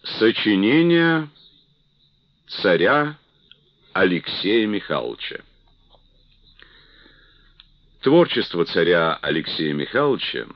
Сочинение царя Алексея Михайловича. Творчество царя Алексея Михайловича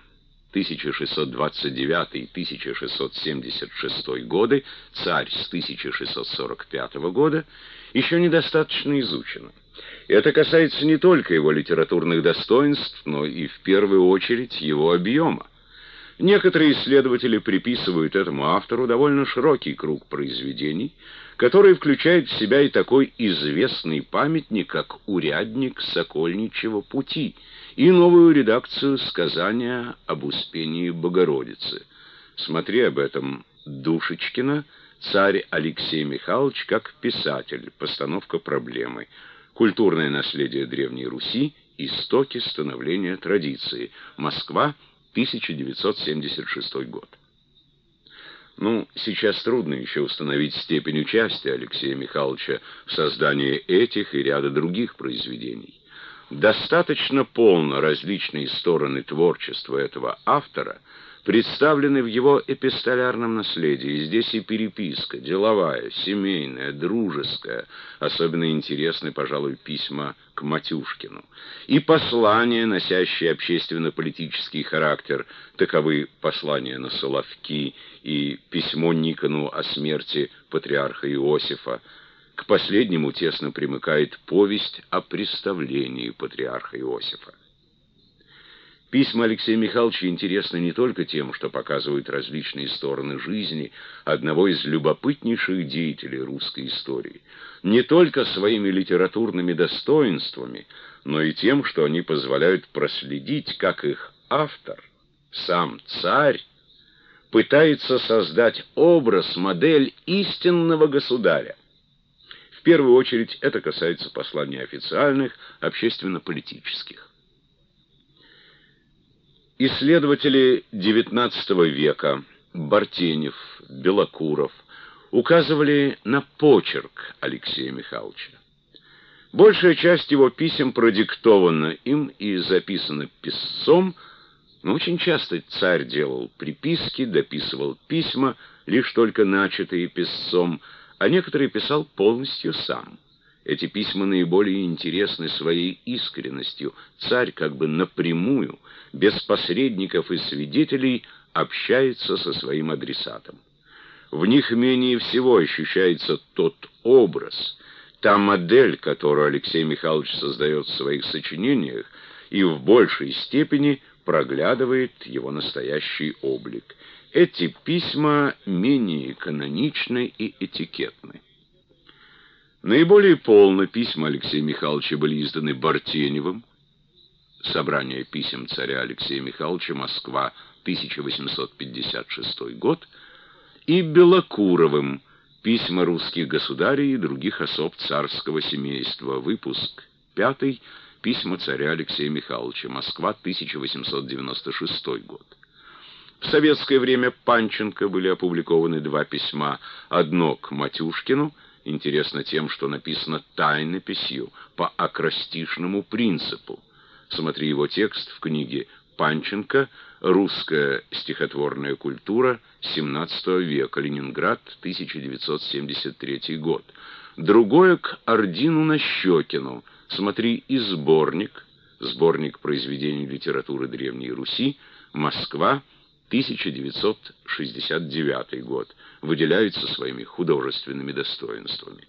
1629-1676 годы, царь с 1645 года, еще недостаточно изучено. Это касается не только его литературных достоинств, но и в первую очередь его объема. Некоторые исследователи приписывают этому автору довольно широкий круг произведений, который включает в себя и такой известный памятник, как «Урядник Сокольничьего пути», и новую редакцию сказания об Успении Богородицы. Смотри об этом Душечкина, «Царь Алексей Михайлович как писатель. Постановка проблемы. Культурное наследие Древней Руси. Истоки становления традиции. Москва, 1976 год». Сейчас трудно еще установить степень участия Алексея Михайловича в создании этих и ряда других произведений. Достаточно полно различные стороны творчества этого автора представлены в его эпистолярном наследии. Здесь и переписка, деловая, семейная, дружеская. Особенно интересны, пожалуй, письма к Матюшкину. И послания, носящие общественно-политический характер. Таковы послания на Соловки и письмо Никону о смерти патриарха Иосифа. К последнему тесно примыкает повесть о представлении патриарха Иосифа. Письма Алексея Михайловича интересны не только тем, что показывают различные стороны жизни одного из любопытнейших деятелей русской истории, не только своими литературными достоинствами, но и тем, что они позволяют проследить, как их автор, сам царь, пытается создать образ, модель истинного государя. В первую очередь это касается посланий официальных, общественно-политических. Исследователи XIX века Бартенев, Белокуров указывали на почерк Алексея Михайловича. Большая часть его писем продиктована им и записана писцом, но очень часто царь делал приписки, дописывал письма, лишь только начатые писцом, а некоторые писал полностью сам. Эти письма наиболее интересны своей искренностью. Царь как бы напрямую, без посредников и свидетелей, общается со своим адресатом. В них менее всего ощущается тот образ, та модель, которую Алексей Михайлович создает в своих сочинениях, и в большей степени проглядывает его настоящий облик. Эти письма менее каноничны и этикетны. Наиболее полно письма Алексея Михайловича были изданы Бартеневым. Собрание писем царя Алексея Михайловича, Москва, 1856 год, и Белокуровым «Письма русских государей и других особ царского семейства», выпуск 5, «Письма царя Алексея Михайловича», Москва, 1896 год. В советское время Панченко были опубликованы два письма, одно к Матюшкину, интересно тем, что написано тайнописью по акростишному принципу. Смотри его текст в книге Панченко «Русская стихотворная культура XVII века. Ленинград, 1973 год». Другое к Ордину Нащекину. Смотри и сборник произведений литературы Древней Руси, Москва, 1969 год, выделяются своими художественными достоинствами.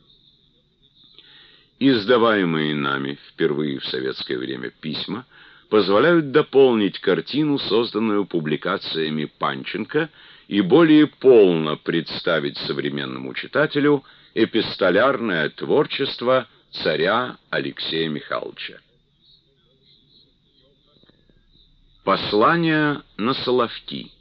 Издаваемые нами впервые в советское время письма позволяют дополнить картину, созданную публикациями Панченко, и более полно представить современному читателю эпистолярное творчество царя Алексея Михайловича. Послание на Соловки.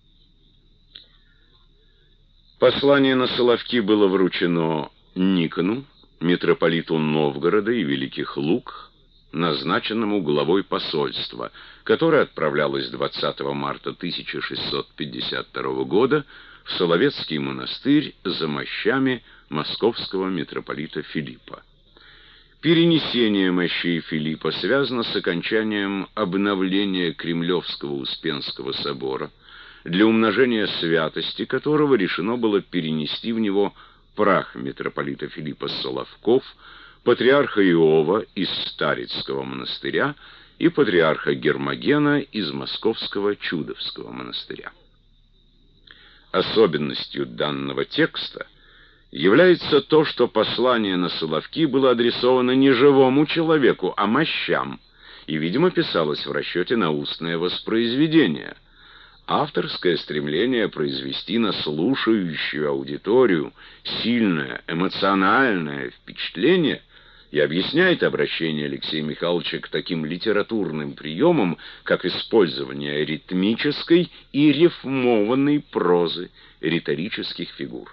Послание на Соловки было вручено Никону, митрополиту Новгорода и Великих Луг, назначенному главой посольства, которое отправлялось 20 марта 1652 года в Соловецкий монастырь за мощами московского митрополита Филиппа. Перенесение мощей Филиппа связано с окончанием обновления Кремлевского Успенского собора, для умножения святости которого решено было перенести в него прах митрополита Филиппа Соловков, патриарха Иова из Старицкого монастыря и патриарха Гермогена из Московского Чудовского монастыря. Особенностью данного текста является то, что послание на Соловки было адресовано не живому человеку, а мощам, и, видимо, писалось в расчете на устное воспроизведение. Авторское стремление произвести на слушающую аудиторию сильное эмоциональное впечатление и объясняет обращение Алексея Михайловича к таким литературным приемам, как использование ритмической и рифмованной прозы, риторических фигур.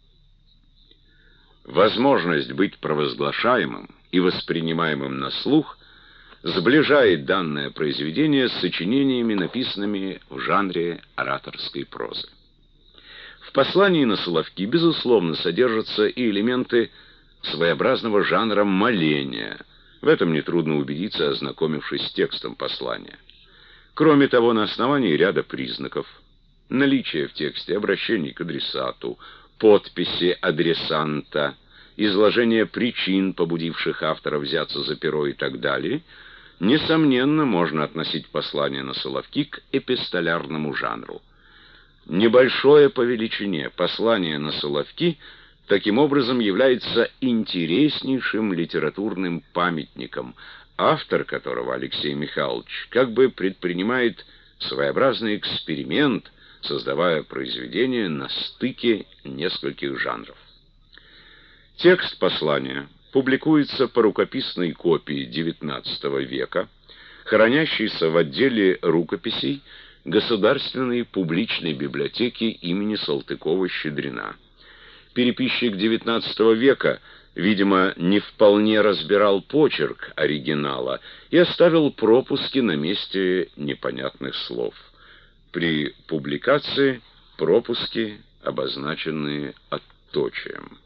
Возможность быть провозглашаемым и воспринимаемым на слух сближает данное произведение с сочинениями, написанными в жанре ораторской прозы. В послании на Соловки, безусловно, содержатся и элементы своеобразного жанра моления. В этом нетрудно убедиться, ознакомившись с текстом послания. Кроме того, на основании ряда признаков, наличия в тексте обращений к адресату, подписи адресанта, изложения причин, побудивших автора взяться за перо и так далее, несомненно, можно относить послание на Соловки к эпистолярному жанру. Небольшое по величине послание на Соловки таким образом является интереснейшим литературным памятником, автор которого, Алексей Михайлович, как бы предпринимает своеобразный эксперимент, создавая произведение на стыке нескольких жанров. Текст послания публикуется по рукописной копии XIX века, хранящейся в отделе рукописей Государственной публичной библиотеки имени Салтыкова-Щедрина. Переписчик XIX века, видимо, не вполне разбирал почерк оригинала и оставил пропуски на месте непонятных слов. При публикации пропуски обозначены отточием.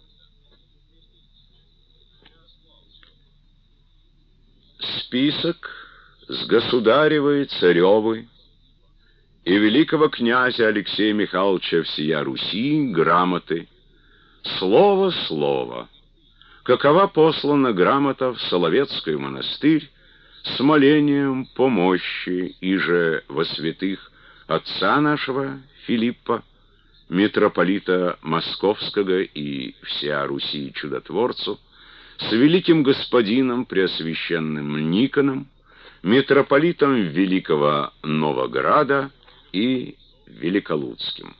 Список с государевой, царевой и великого князя Алексея Михайловича всея Руси грамоты. Слово. Какова послана грамота в Соловецкий монастырь с молением помощи иже во святых отца нашего Филиппа, митрополита Московского и всея Руси чудотворцу, с великим господином Преосвященным Никоном, митрополитом Великого Новограда и Великолуцким.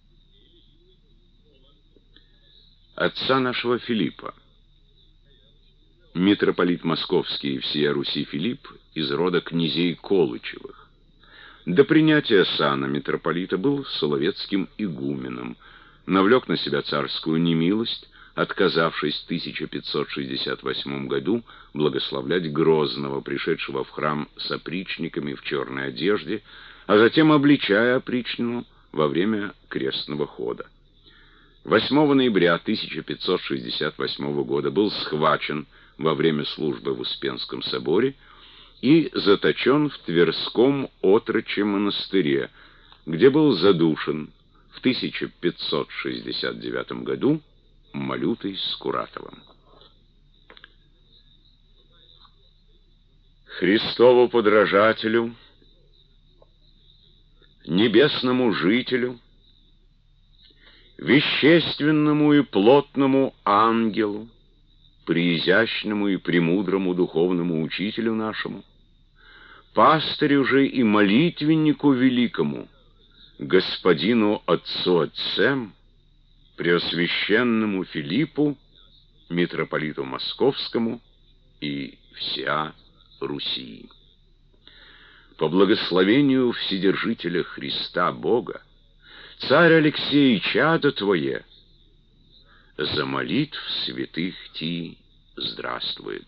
Отца нашего Филиппа. Митрополит Московский и всея Руси Филипп из рода князей Колычевых. До принятия сана митрополита был соловецким игуменом, навлек на себя царскую немилость, отказавшись в 1568 году благословлять Грозного, пришедшего в храм с опричниками в черной одежде, а затем обличая опричнину во время крестного хода. 8 ноября 1568 года был схвачен во время службы в Успенском соборе и заточен в Тверском отрочьем монастыре, где был задушен в 1569 году Малютой Скуратовым. Христову подражателю, небесному жителю, вещественному и плотному ангелу, преизящному и премудрому духовному учителю нашему, пастырю же и молитвеннику великому, господину Отцу Отцем, Преосвященному Филиппу, митрополиту Московскому и всея Руси. По благословению Вседержителя Христа Бога, царь Алексей, чадо твое, за молитв святых ти здравствует.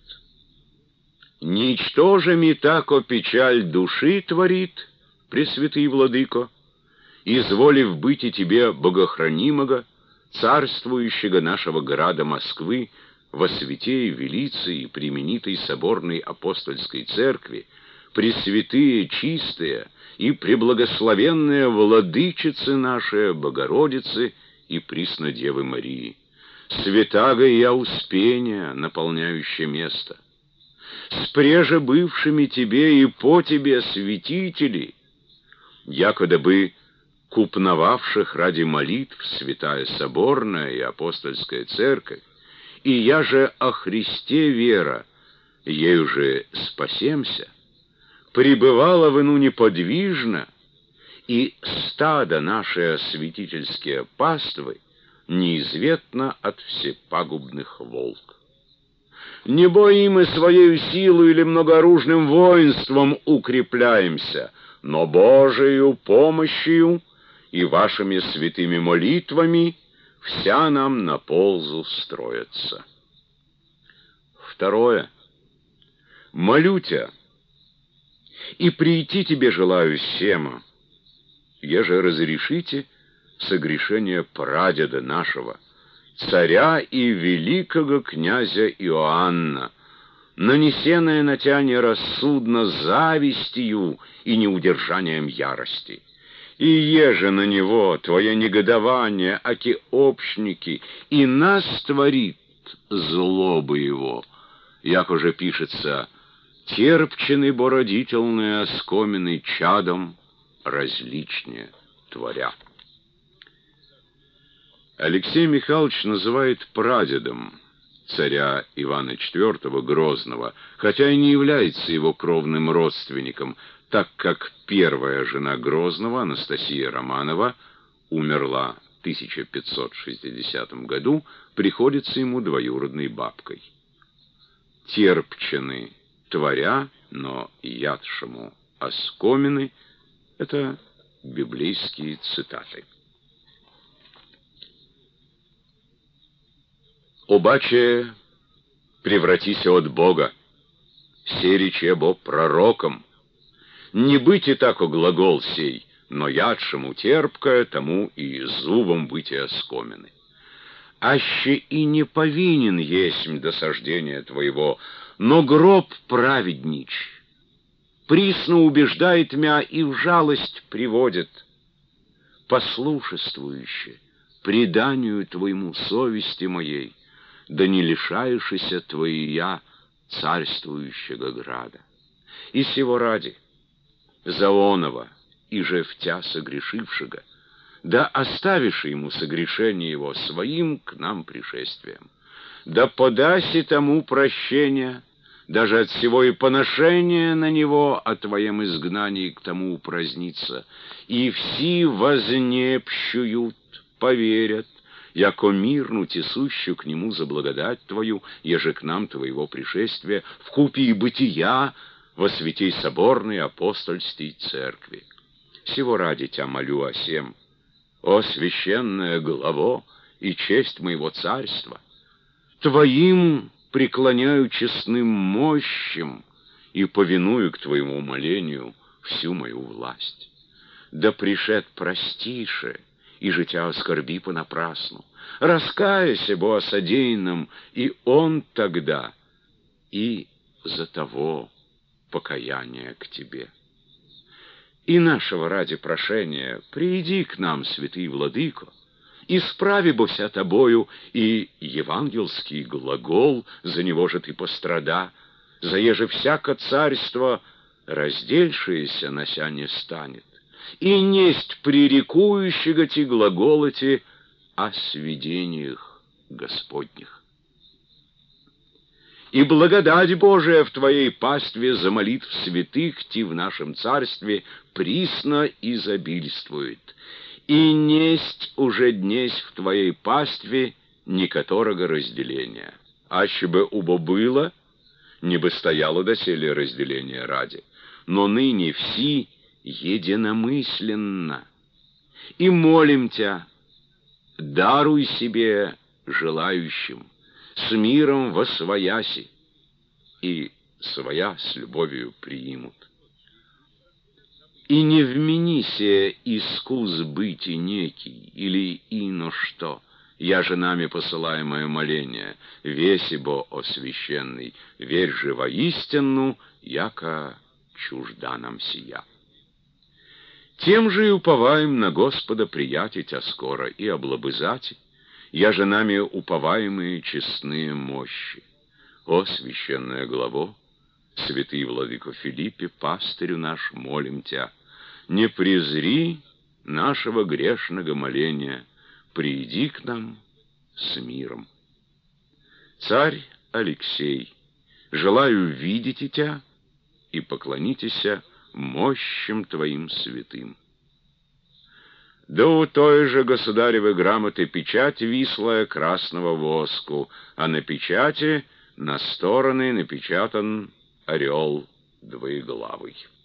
Ничтоже ми тако печаль души творит, пресвятый владыко, изволив быть и тебе богохранимого, царствующего нашего града Москвы, во святей велице и применитой соборной апостольской церкви, пресвятые, чистые и преблагословенные владычицы наши, Богородицы и Преснодевы Марии, святаго и Ауспения, наполняющее место, с преже бывшими тебе и по тебе святители, якода бы купновавших ради молитв святая соборная и апостольская церковь, и я же о Христе вера, ею же спасемся, пребывала в ину неподвижно, и стадо наши святительские паствы неизвестно от всепагубных волк. Небо и мы своею силу или многооружным воинством укрепляемся, но Божией помощью и вашими святыми молитвами вся нам на ползу строится. Второе. Молю тебя, и прийти тебе желаю сема, еже разрешите согрешение прадеда нашего, царя и великого князя Иоанна, нанесенное на тебя нерассудно завистью и неудержанием ярости. И еже на него твое негодование, аки общники, и нас творит злобы его, як уже пишется, терпчены бородительные оскомены чадом различнее творя. Алексей Михайлович называет прадедом царя Ивана IV Грозного, хотя и не является его кровным родственником, так как первая жена Грозного, Анастасия Романова, умерла в 1560 году, приходится ему двоюродной бабкой. Терпчены творя, но ядшему оскомены — это библейские цитаты. «Обаче превратися от Бога, серече бо пророком, не быть и тако глагол сей, но ядшему терпкое, тому и зубом быть и оскомены. Аще и не повинен есмь досаждения твоего, но гроб праведнич, присно убеждает мя и в жалость приводит, послушествующе преданию твоему совести моей, да не лишаешься твоя царствующего града. И сего ради, за оного, и же в тя согрешившего, да оставишь ему согрешение его своим к нам пришествием, да подаси тому прощения, даже от всего и поношения на него о твоем изгнании к тому упраздниться, и все вознепщуют, поверят, яко мирну тесущую к нему за благодать твою, еже к нам твоего пришествия, вкупе и бытия во святей соборной апостольской церкви. Сего ради тебя молю о сем, о священное главо и честь моего царства, твоим преклоняю честным мощам и повиную к твоему умолению всю мою власть. Да пришед простише, и же тебя оскорби понапрасну. Раскайся бо о содеянном, и он тогда, и за того покаяние к тебе. И нашего ради прошения приди к нам, святый владыко, исправи бося тобою, и евангельский глагол, за него же ты пострада, заеже всяко царство раздельшееся нося не станет, и несть пререкующего ти глаголоти о свидениях Господних. И благодать Божия в твоей пастве за молитв святых ти в нашем царстве присно изобильствует, и несть уже днесь в твоей пастве никоторого разделения. Аще бы убо было, не бы стояло доселе разделения ради, но ныне все единомысленно. И молим тебя, даруй себе желающим, с миром восвояси, и своя с любовью приимут. И не вмени се искус быти некий, или ино что, я же нами посылаемое моление, веси бо о священный, верь же воистину, яко чужда нам сия. Тем же и уповаем на Господа приятить, а скоро и облобызать, я же нами уповаемые честные мощи. О, священная главо, святый владыко Филиппе, пастырю наш, молим Тя, не презри нашего грешного моления, приди к нам с миром. Царь Алексей, желаю видеть Тя и поклонитеся мощам Твоим святым. Да у той же государевой грамоты печать вислая красного воску, а на печати на стороны напечатан орел двоеглавый.